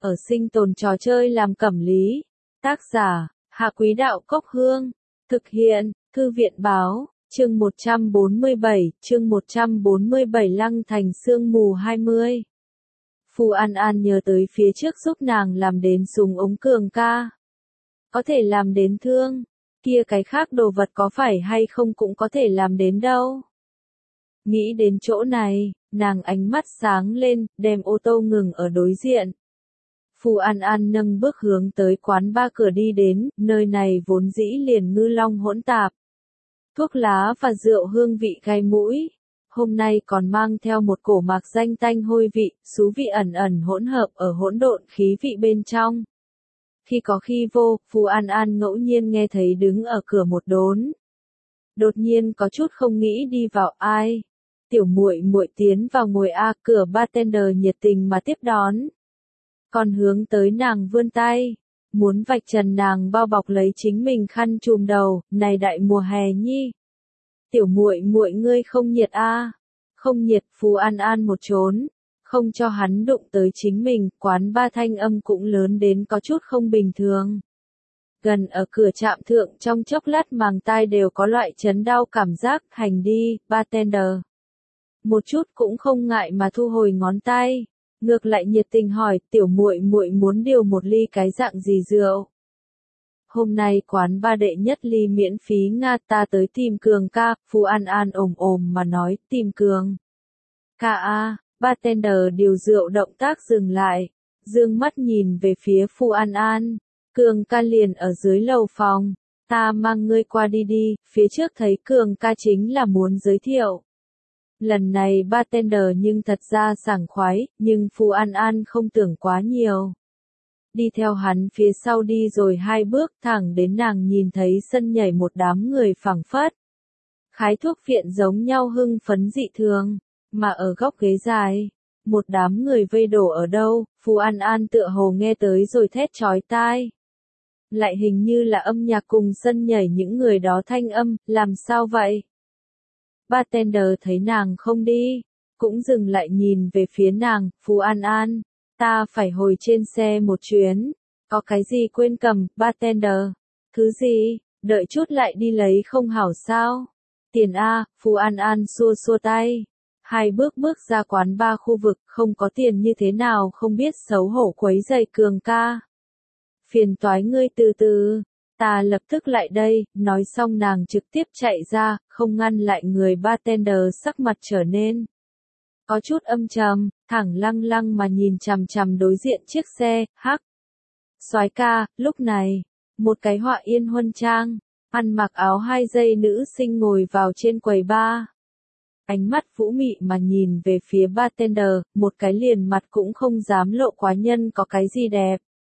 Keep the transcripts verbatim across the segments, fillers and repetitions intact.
ở sinh tồn trò chơi làm cẩm lý. Tác giả, Hạ Quý Đạo Cốc Hương. Thực hiện, Thư viện Báo, chương một trăm bốn mươi bảy, chương một trăm bốn mươi bảy Lăng Thành Sương Mù hai mươi. Phù An An nhớ tới phía trước giúp nàng làm đến súng ống Cường ca. Có thể làm đến thương, kia cái khác đồ vật có phải hay không cũng có thể làm đến đâu. Nghĩ đến chỗ này, nàng ánh mắt sáng lên, đem ô tô ngừng ở đối diện. Phù An An nâng bước hướng tới quán ba cửa đi đến, nơi này vốn dĩ liền ngư long hỗn tạp. Thuốc lá và rượu hương vị gai mũi. Hôm nay còn mang theo một cổ mạc danh tanh hôi vị, xú vị ẩn ẩn hỗn hợp ở hỗn độn khí vị bên trong. Khi có khi vô, Phù An An ngẫu nhiên nghe thấy đứng ở cửa một đốn. Đột nhiên có chút không nghĩ đi vào ai. Tiểu muội muội tiến vào ngồi a, cửa bartender nhiệt tình mà tiếp đón. Còn hướng tới nàng vươn tay, muốn vạch trần nàng bao bọc lấy chính mình khăn trùm đầu, này đại mùa hè nhi. Tiểu muội muội ngươi không nhiệt a? Không nhiệt, Phù An An một trốn, không cho hắn đụng tới chính mình, quán ba thanh âm cũng lớn đến có chút không bình thường. Gần ở cửa trạm thượng trong chốc lát màng tai đều có loại chấn đau cảm giác, hành đi, bartender. Một chút cũng không ngại mà thu hồi ngón tay, ngược lại nhiệt tình hỏi, tiểu muội muội muốn điều một ly cái dạng gì rượu? Hôm nay quán ba đệ nhất ly miễn phí Nga, ta tới tìm Cường ca, Phù An An ồm ồm mà nói, tìm Cường ca a. Bartender điều rượu động tác dừng lại, dương mắt nhìn về phía Phù An An, Cường ca liền ở dưới lầu phòng, ta mang ngươi qua đi đi, phía trước thấy Cường ca chính là muốn giới thiệu. Lần này bartender nhưng thật ra sảng khoái, nhưng Phù An An không tưởng quá nhiều. Đi theo hắn phía sau đi rồi hai bước thẳng đến nàng nhìn thấy sân nhảy một đám người phảng phất. Khái thuốc viện giống nhau hưng phấn dị thường, mà ở góc ghế dài, một đám người vây đổ ở đâu, Phù An An tựa hồ nghe tới rồi thét chói tai. Lại hình như là âm nhạc cùng sân nhảy những người đó thanh âm, làm sao vậy? Bartender thấy nàng không đi, cũng dừng lại nhìn về phía nàng, Phù An An, ta phải hồi trên xe một chuyến, có cái gì quên cầm, bartender, thứ gì, đợi chút lại đi lấy không hảo sao? Tiền A, Phù An An xua xua tay, hai bước bước ra quán ba khu vực, không có tiền như thế nào không biết xấu hổ quấy giày Cường ca. Phiền toái ngươi từ từ. Ta lập tức lại đây, nói xong nàng trực tiếp chạy ra, không ngăn lại người bartender sắc mặt trở nên có chút âm trầm, thẳng lăng lăng mà nhìn chằm chằm đối diện chiếc xe, hắc. Soái ca, lúc này, một cái họa yên huân trang, ăn mặc áo hai dây nữ sinh ngồi vào trên quầy bar. Ánh mắt vũ mị mà nhìn về phía bartender, một cái liền mặt cũng không dám lộ quá nhân có cái gì đẹp.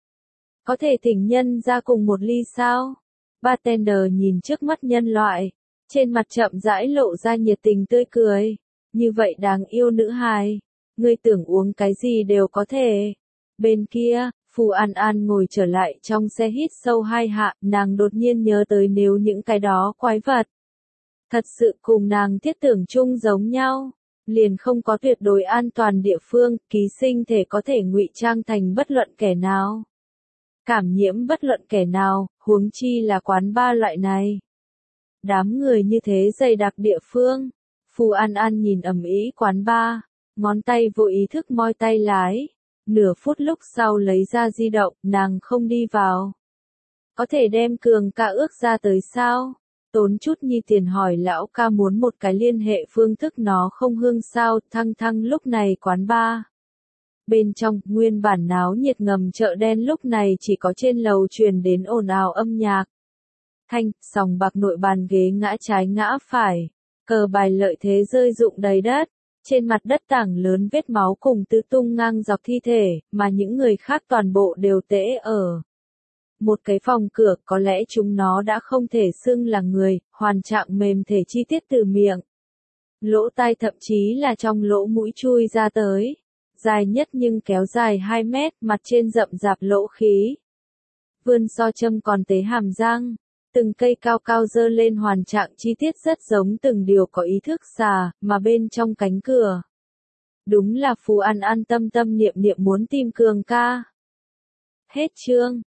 Có thể thỉnh nhân ra cùng một ly sao? Bartender nhìn trước mắt nhân loại, trên mặt chậm rãi lộ ra nhiệt tình tươi cười. Như vậy đáng yêu nữ hài, ngươi tưởng uống cái gì đều có thể. Bên kia, Phù An An ngồi trở lại trong xe hít sâu hai hạ, nàng đột nhiên nhớ tới nếu những cái đó quái vật. Thật sự cùng nàng thiết tưởng chung giống nhau, liền không có tuyệt đối an toàn địa phương, ký sinh thể có thể ngụy trang thành bất luận kẻ nào. Cảm nhiễm bất luận kẻ nào, huống chi là quán ba loại này. Đám người như thế dày đặc địa phương, Phù An An nhìn ầm ĩ quán ba, ngón tay vô ý thức moi tay lái, nửa phút lúc sau lấy ra di động, nàng không đi vào. Có thể đem Cường ca ước ra tới sao? Tốn chút nhi tiền hỏi lão ca muốn một cái liên hệ phương thức nó không hương sao, thăng thăng lúc này quán ba. Bên trong, nguyên bản náo nhiệt ngầm chợ đen lúc này chỉ có trên lầu truyền đến ồn ào âm nhạc. Thanh, sòng bạc nội bàn ghế ngã trái ngã phải, cờ bài lợi thế rơi rụng đầy đất, trên mặt đất tảng lớn vết máu cùng tứ tung ngang dọc thi thể, mà những người khác toàn bộ đều tễ ở. Một cái phòng cửa có lẽ chúng nó đã không thể xưng là người, hoàn trạng mềm thể chi tiết từ miệng. Lỗ tai thậm chí là trong lỗ mũi chui ra tới. Dài nhất nhưng kéo dài hai mét, mặt trên rậm rạp lỗ khí. Vươn so châm còn tế hàm răng, từng cây cao cao dơ lên hoàn trạng chi tiết rất giống từng điều có ý thức xà, mà bên trong cánh cửa. Đúng là Phù An An tâm tâm niệm niệm muốn tìm Cường ca. Hết chương.